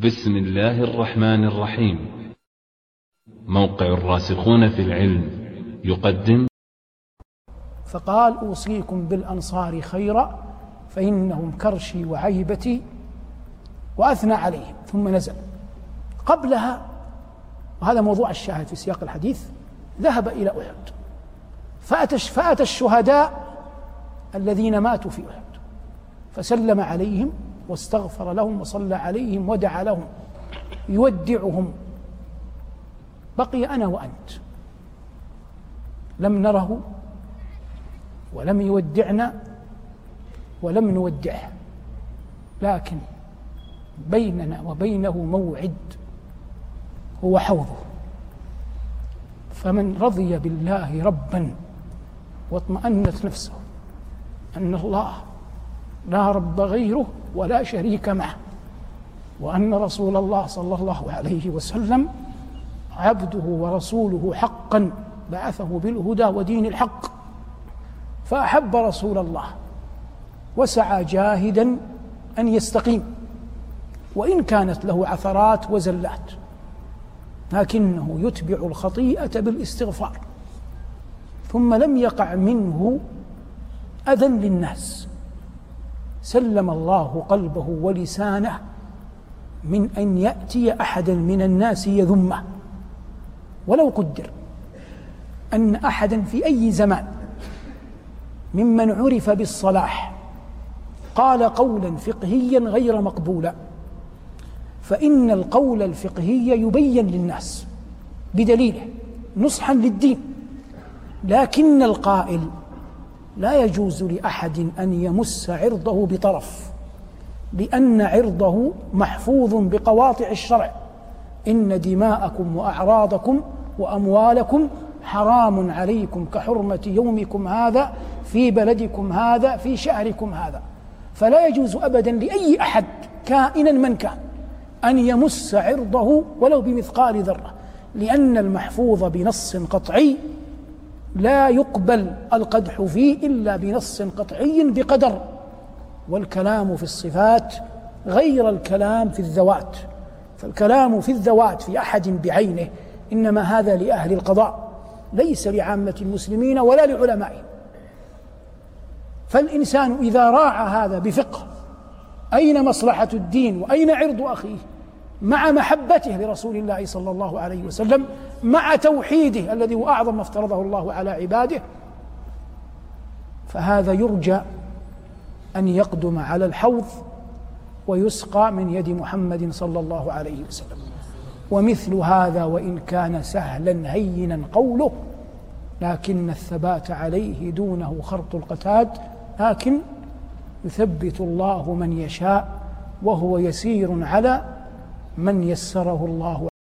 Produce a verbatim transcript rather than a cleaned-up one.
بسم الله الرحمن الرحيم. موقع الراسخون في العلم يقدم. فقال: أوصيكم بالأنصار خيرا فإنهم كرشي وعيبتي، وأثنى عليهم. ثم نزل قبلها، وهذا موضوع الشاهد في سياق الحديث: ذهب إلى أحد فأتى, فأتى الشهداء الذين ماتوا في أحد فسلم عليهم واستغفر لهم وصلى عليهم ودعا لهم يودعهم. بقي أنا وأنت لم نره ولم يودعنا ولم نودعه، لكن بيننا وبينه موعد هو حوضه. فمن رضي بالله ربا واطمأنت نفسه أن الله لا رب غيره ولا شريك معه، وأن رسول الله صلى الله عليه وسلم عبده ورسوله حقا بعثه بالهدى ودين الحق، فأحب رسول الله وسعى جاهدا أن يستقيم وإن كانت له عثرات وزلات، لكنه يتبع الخطيئة بالاستغفار. ثم لم يقع منه أذى للناس، سلم الله قلبه ولسانه من أن يأتي أحدا من الناس يذمه. ولو قدر أن أحدا في أي زمان ممن عرف بالصلاح قال قولا فقهيا غير مقبولا، فإن القول الفقهي يبين للناس بدليله نصحا للدين، لكن القائل لا يجوز لأحد أن يمس عرضه بطرف، لأن عرضه محفوظ بقواطع الشرع: إن دماءكم وأعراضكم وأموالكم حرام عليكم كحرمة يومكم هذا في بلدكم هذا في شهركم هذا. فلا يجوز أبدا لأي أحد كائنا من كان أن يمس عرضه ولو بمثقال ذرة، لأن المحفوظ بنص قطعي لا يقبل القدح فيه إلا بنص قطعي بقدر. والكلام في الصفات غير الكلام في الذوات، فالكلام في الذوات في أحد بعينه إنما هذا لأهل القضاء ليس لعامة المسلمين ولا لعلمائهم. فالإنسان إذا راعى هذا بفقه أين مصلحة الدين وأين عرض أخيه، مع محبته لرسول الله صلى الله عليه وسلم، مع توحيده الذي هو أعظم ما افترضه الله على عباده، فهذا يرجى أن يقدم على الحوض ويسقى من يد محمد صلى الله عليه وسلم. ومثل هذا وإن كان سهلا هينا قوله، لكن الثبات عليه دونه خرط القتاد، لكن يثبت الله من يشاء وهو يسير على من يسره الله